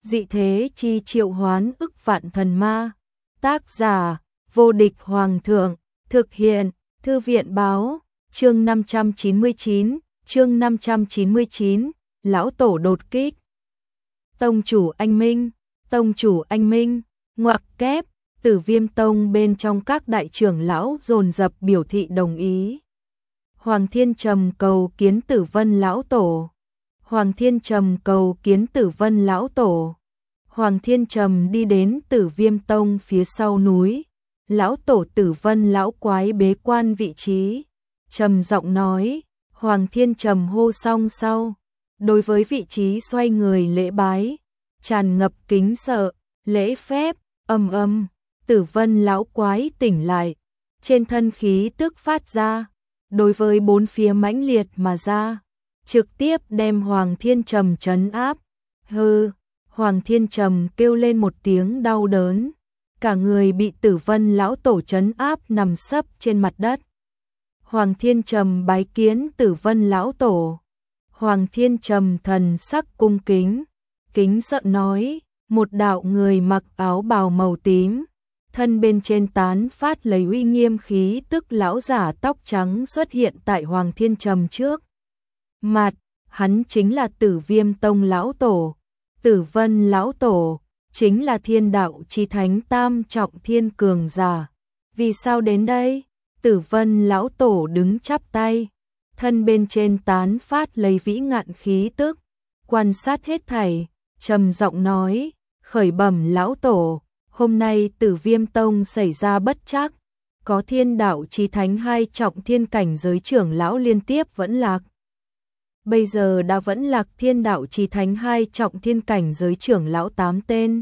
dị thế chi triệu hoán ức vạn thần ma. Tác giả, vô địch hoàng thượng, thực hiện, thư viện báo, chương 599, chương 599, lão tổ đột kích. Tông chủ anh Minh, ngoặc kép, Tử Viêm Tông bên trong các đại trưởng lão dồn dập biểu thị đồng ý. Hoàng Thiên Trầm cầu kiến Tử Vân lão tổ. Hoàng Thiên Trầm cầu kiến Tử Vân lão tổ. Hoàng Thiên Trầm đi đến Tử Viêm Tông phía sau núi. Lão tổ Tử Vân lão quái bế quan vị trí. Trầm giọng nói, Hoàng Thiên Trầm hô xong sau. Đối với vị trí xoay người lễ bái, tràn ngập kính sợ, lễ phép, Tử Vân lão quái tỉnh lại. Trên thân khí tức phát ra, đối với bốn phía mãnh liệt mà ra, trực tiếp đem Hoàng Thiên Trầm trấn áp. Hừ, Hoàng Thiên Trầm kêu lên một tiếng đau đớn, cả người bị Tử Vân lão tổ trấn áp nằm sấp trên mặt đất. Hoàng Thiên Trầm bái kiến Tử Vân lão tổ. Hoàng Thiên Trầm thần sắc cung kính, kính sợ nói, một đạo người mặc áo bào màu tím, thân bên trên tán phát lấy uy nghiêm khí tức lão giả tóc trắng xuất hiện tại Hoàng Thiên Trầm trước mặt. Hắn chính là Tử Viêm Tông lão tổ. Tử Vân lão tổ chính là thiên đạo chí thánh tam trọng thiên cường giả. Vì sao đến đây? Tử Vân lão tổ đứng chắp tay, thân bên trên tán phát lấy vĩ ngạn khí tức, quan sát hết thảy, trầm giọng nói, khởi bẩm lão tổ, hôm nay Tử Viêm Tông xảy ra bất trắc, có thiên đạo chí thánh hai trọng thiên cảnh giới trưởng lão liên tiếp vẫn lạc. Bây giờ đã vẫn lạc thiên đạo chí thánh hai trọng thiên cảnh giới trưởng lão 8 tên.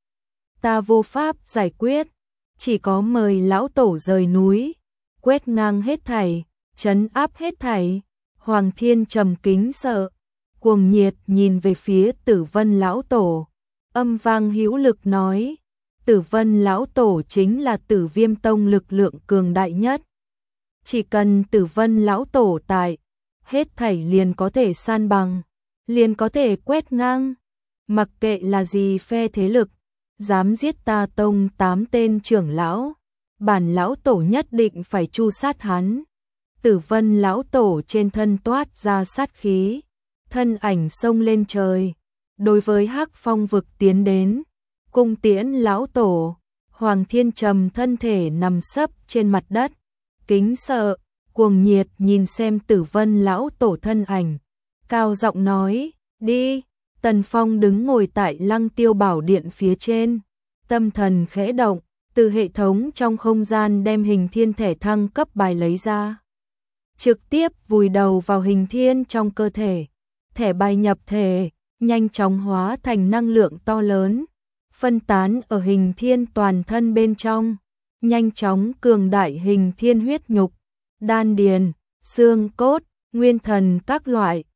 Ta vô pháp giải quyết, chỉ có mời lão tổ rời núi, quét ngang hết thảy, trấn áp hết thảy. Hoàng Thiên Trầm kính sợ, cuồng nhiệt nhìn về phía Tử Vân lão tổ, âm vang hữu lực nói, Tử Vân lão tổ chính là Tử Viêm Tông lực lượng cường đại nhất. Chỉ cần Tử Vân lão tổ tại, hết thảy liền có thể san bằng, liền có thể quét ngang. Mặc kệ là gì phe thế lực, dám giết ta tông 8 tên trưởng lão, bản lão tổ nhất định phải tru sát hắn. Tử Vân lão tổ trên thân toát ra sát khí, thân ảnh xông lên trời, đối với Hắc Phong vực tiến đến, cung tiễn lão tổ. Hoàng Thiên Trầm thân thể nằm sấp trên mặt đất, kính sợ, cuồng nhiệt nhìn xem Tử Vân lão tổ thân ảnh, cao giọng nói, đi. Tần Phong đứng ngồi tại Lăng Tiêu Bảo Điện phía trên, tâm thần khẽ động, từ hệ thống trong không gian đem hình thiên thể thăng cấp bài lấy ra, trực tiếp vùi đầu vào hình thiên trong cơ thể. Thẻ bài nhập thể, nhanh chóng hóa thành năng lượng to lớn, phân tán ở hình thiên toàn thân bên trong, nhanh chóng cường đại hình thiên huyết nhục, đan điền, xương cốt, nguyên thần các loại,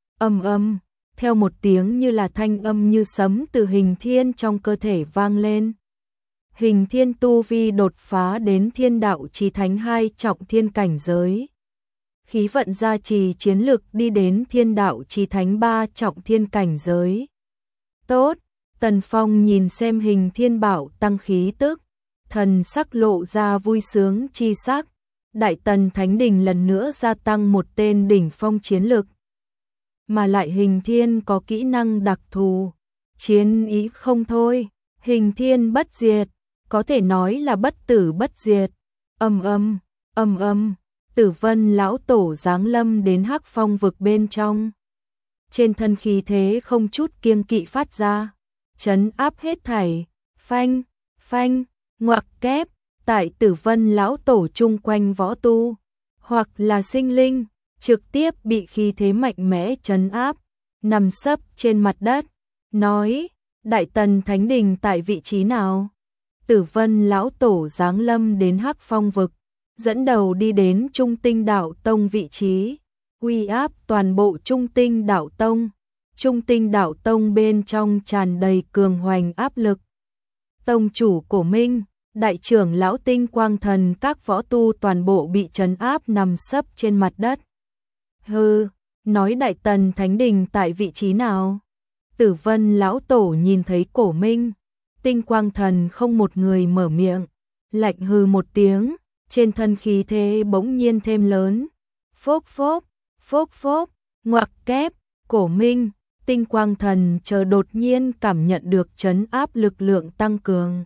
theo một tiếng như là thanh âm như sấm từ hình thiên trong cơ thể vang lên. Hình thiên tu vi đột phá đến thiên đạo chí thánh hai trọng thiên cảnh giới. Khí vận gia trì chiến lực đi đến thiên đạo chí thánh 3 trọng thiên cảnh giới. Tốt, Tần Phong nhìn xem hình thiên bảo tăng khí tức, thần sắc lộ ra vui sướng chi sắc. Đại Tần Thánh Đình lần nữa gia tăng một tên đỉnh phong chiến lực. Mà lại hình thiên có kỹ năng đặc thù, chiến ý không thôi, hình thiên bất diệt, có thể nói là bất tử bất diệt. Tử Vân lão tổ giáng lâm đến Hắc Phong vực bên trong. Trên thân khí thế không chút kiêng kỵ phát ra, trấn áp hết thảy, phanh, ngoặc kép, tại Tử Vân lão tổ chung quanh võ tu, hoặc là sinh linh, trực tiếp bị khí thế mạnh mẽ trấn áp, nằm sấp trên mặt đất, nói, Đại Tần Thánh Đình tại vị trí nào? Tử Vân lão tổ giáng lâm đến Hắc Phong vực, dẫn đầu đi đến Trung Tinh Đạo Tông vị trí, uy áp toàn bộ Trung Tinh Đạo Tông. Trung Tinh Đạo Tông bên trong tràn đầy cường hoành áp lực. Tông chủ Cổ Minh, đại trưởng lão Tinh Quang Thần các võ tu toàn bộ bị trấn áp nằm sấp trên mặt đất. Hừ, nói Đại Tần Thánh Đình tại vị trí nào? Tử Vân lão tổ nhìn thấy Cổ Minh, Tinh Quang Thần không một người mở miệng, lạnh hừ một tiếng, trên thân khí thế bỗng nhiên thêm lớn. Phốc phốc, ngoặc kép, Cổ Minh, Tinh Quang Thần chờ đột nhiên cảm nhận được trấn áp lực lượng tăng cường.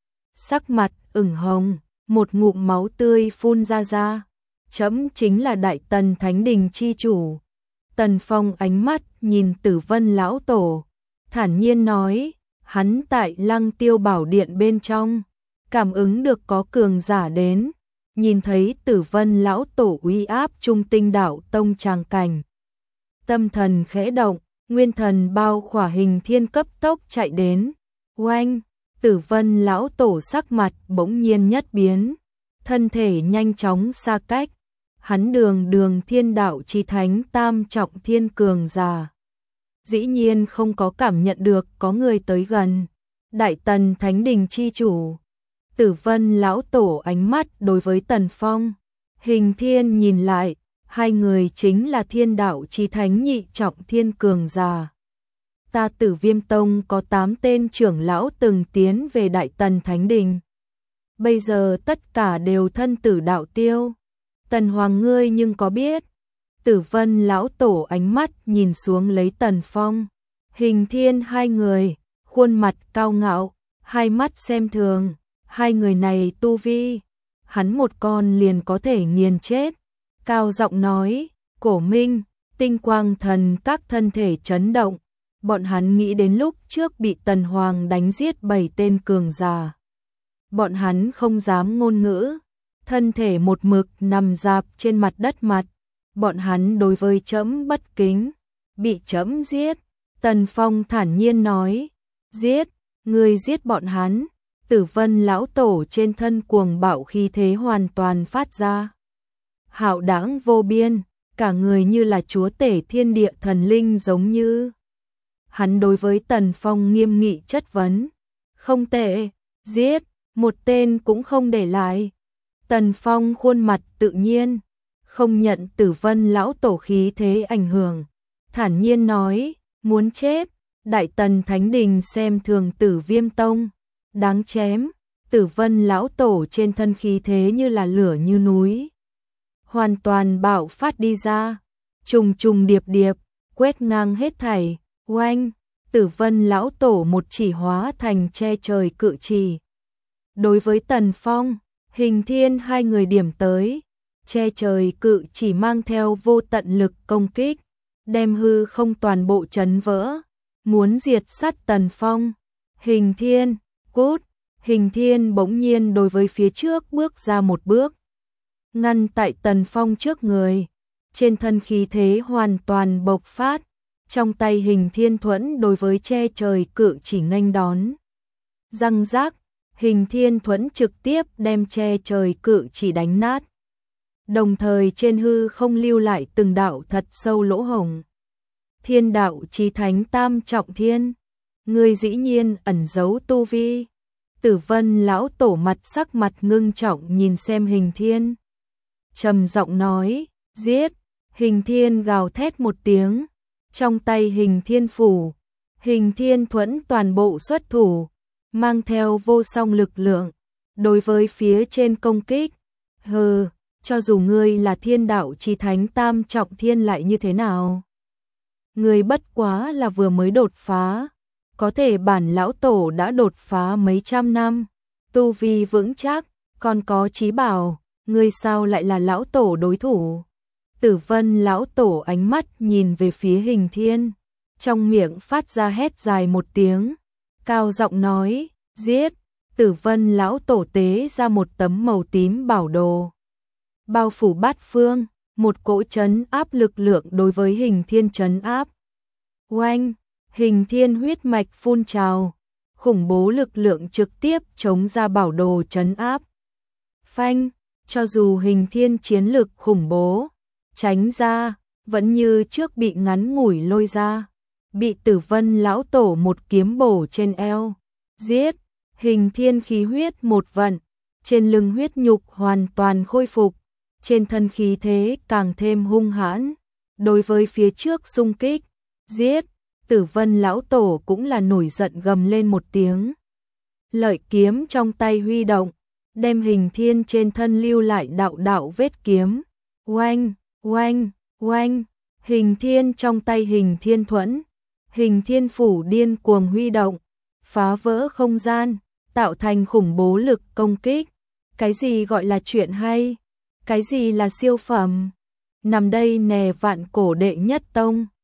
Sắc mặt ửng hồng, một ngụm máu tươi phun ra. Chấm chính là Đại Tần Thánh Đình chi chủ. Tần Phong ánh mắt nhìn Tử Vân lão tổ, thản nhiên nói, hắn tại Lăng Tiêu Bảo Điện bên trong, cảm ứng được có cường giả đến, nhìn thấy Tử Vân lão tổ uy áp Trung Tinh Đạo Tông tràng cảnh. Tâm thần khẽ động, nguyên thần bao khỏa Hình Thiên cấp tốc chạy đến. Oanh, Tử Vân lão tổ sắc mặt bỗng nhiên nhất biến, thân thể nhanh chóng xa cách. Hắn đường thiên đạo chi thánh tam trọng thiên cường giả, dĩ nhiên không có cảm nhận được có người tới gần. Đại Tần Thánh Đình chi chủ. Tử Vân lão tổ ánh mắt đối với Tần Phong, Hình Thiên nhìn lại, hai người chính là thiên đạo chi thánh nhị trọng thiên cường giả. Ta Tử Viêm Tông có 8 tên trưởng lão từng tiến về Đại Tần Thánh Đình. Bây giờ tất cả đều thân tử đạo tiêu. Tần Hoàng ngươi nhưng có biết? Tử Vân lão tổ ánh mắt nhìn xuống lấy Tần Phong, Hình Thiên hai người, khuôn mặt cao ngạo, hai mắt xem thường, hai người này tu vi, hắn một con liền có thể nghiền chết. Cao giọng nói, Cổ Minh, Tinh Quang Thần các thân thể chấn động, bọn hắn nghĩ đến lúc trước bị Tần Hoàng đánh giết 7 tên cường giả. Bọn hắn không dám ngôn ngữ, thân thể một mực nằm rạp trên mặt đất mặt. Bọn hắn đối với trẫm bất kính, bị trẫm giết. Tần Phong thản nhiên nói, giết, người giết bọn hắn. Tử Vân lão tổ trên thân cuồng bạo khí thế hoàn toàn phát ra. Hạo đãng vô biên, cả người như là chúa tể thiên địa thần linh giống như. Hắn đối với Tần Phong nghiêm nghị chất vấn, không tệ, giết, một tên cũng không để lại. Tần Phong khuôn mặt tự nhiên, không nhận Tử Vân lão tổ khí thế ảnh hưởng, thản nhiên nói, muốn chết. Đại Tần Thánh Đình xem thường Tử Viêm Tông, đáng chém. Tử Vân lão tổ trên thân khí thế như là lửa như núi, hoàn toàn bạo phát đi ra, trùng trùng điệp điệp, quét ngang hết thảy. Oanh, Tử Vân lão tổ một chỉ hóa thành che trời cự chỉ. Đối với Tần Phong, Hình Thiên hai người điểm tới, che trời cự chỉ mang theo vô tận lực công kích, đem hư không toàn bộ chấn vỡ, muốn diệt sát Tần Phong. Hình Thiên, cút. Hình Thiên bỗng nhiên đối với phía trước bước ra một bước, ngăn tại Tần Phong trước người, trên thân khí thế hoàn toàn bộc phát, trong tay Hình Thiên thuẫn đối với che trời cự chỉ nghênh đón. Răng rác, Hình Thiên thuẫn trực tiếp đem che trời cự chỉ đánh nát, đồng thời trên hư không lưu lại từng đạo thật sâu lỗ hổng. Thiên đạo chí thánh tam trọng thiên, ngươi dĩ nhiên ẩn giấu tu vi. Tử Vân lão tổ mặt sắc mặt ngưng trọng nhìn xem Hình Thiên, trầm giọng nói, giết. Hình Thiên gào thét một tiếng, trong tay Hình Thiên phủ, Hình Thiên thuẫn toàn bộ xuất thủ, mang theo vô song lực lượng, đối với phía trên công kích. Hừ, cho dù ngươi là thiên đạo chí thánh tam trọng thiên lại như thế nào? Ngươi bất quá là vừa mới đột phá, có thể bản lão tổ đã đột phá mấy trăm năm, tu vi vững chắc, còn có chí bảo, ngươi sao lại là lão tổ đối thủ? Tử Vân lão tổ ánh mắt nhìn về phía Hình Thiên, trong miệng phát ra hét dài một tiếng, cao giọng nói, giết. Tử Vân lão tổ tế ra một tấm màu tím bảo đồ, bao phủ bát phương, một cỗ trấn áp lực lượng đối với Hình Thiên trấn áp. Oanh, Hình Thiên huyết mạch phun trào, khủng bố lực lượng trực tiếp chống ra bảo đồ trấn áp. Phanh, cho dù Hình Thiên chiến lực khủng bố, tránh ra, vẫn như trước bị ngắn ngủi lôi ra, bị Tử Vân lão tổ một kiếm bổ trên eo. Giết. Hình Thiên khí huyết một vận, trên lưng huyết nhục hoàn toàn khôi phục, trên thân khí thế càng thêm hung hãn, đối với phía trước xung kích. Giết. Tử Vân lão tổ cũng là nổi giận gầm lên một tiếng. Lợi kiếm trong tay huy động, đem Hình Thiên trên thân lưu lại đạo đạo vết kiếm. Oanh, oanh, oanh, Hình Thiên trong tay Hình Thiên thuẫn, Hình Thiên phủ điên cuồng huy động, phá vỡ không gian, tạo thành khủng bố lực công kích. Cái gì gọi là chuyện hay? Cái gì là siêu phẩm? Nằm đây nè vạn cổ đệ nhất tông.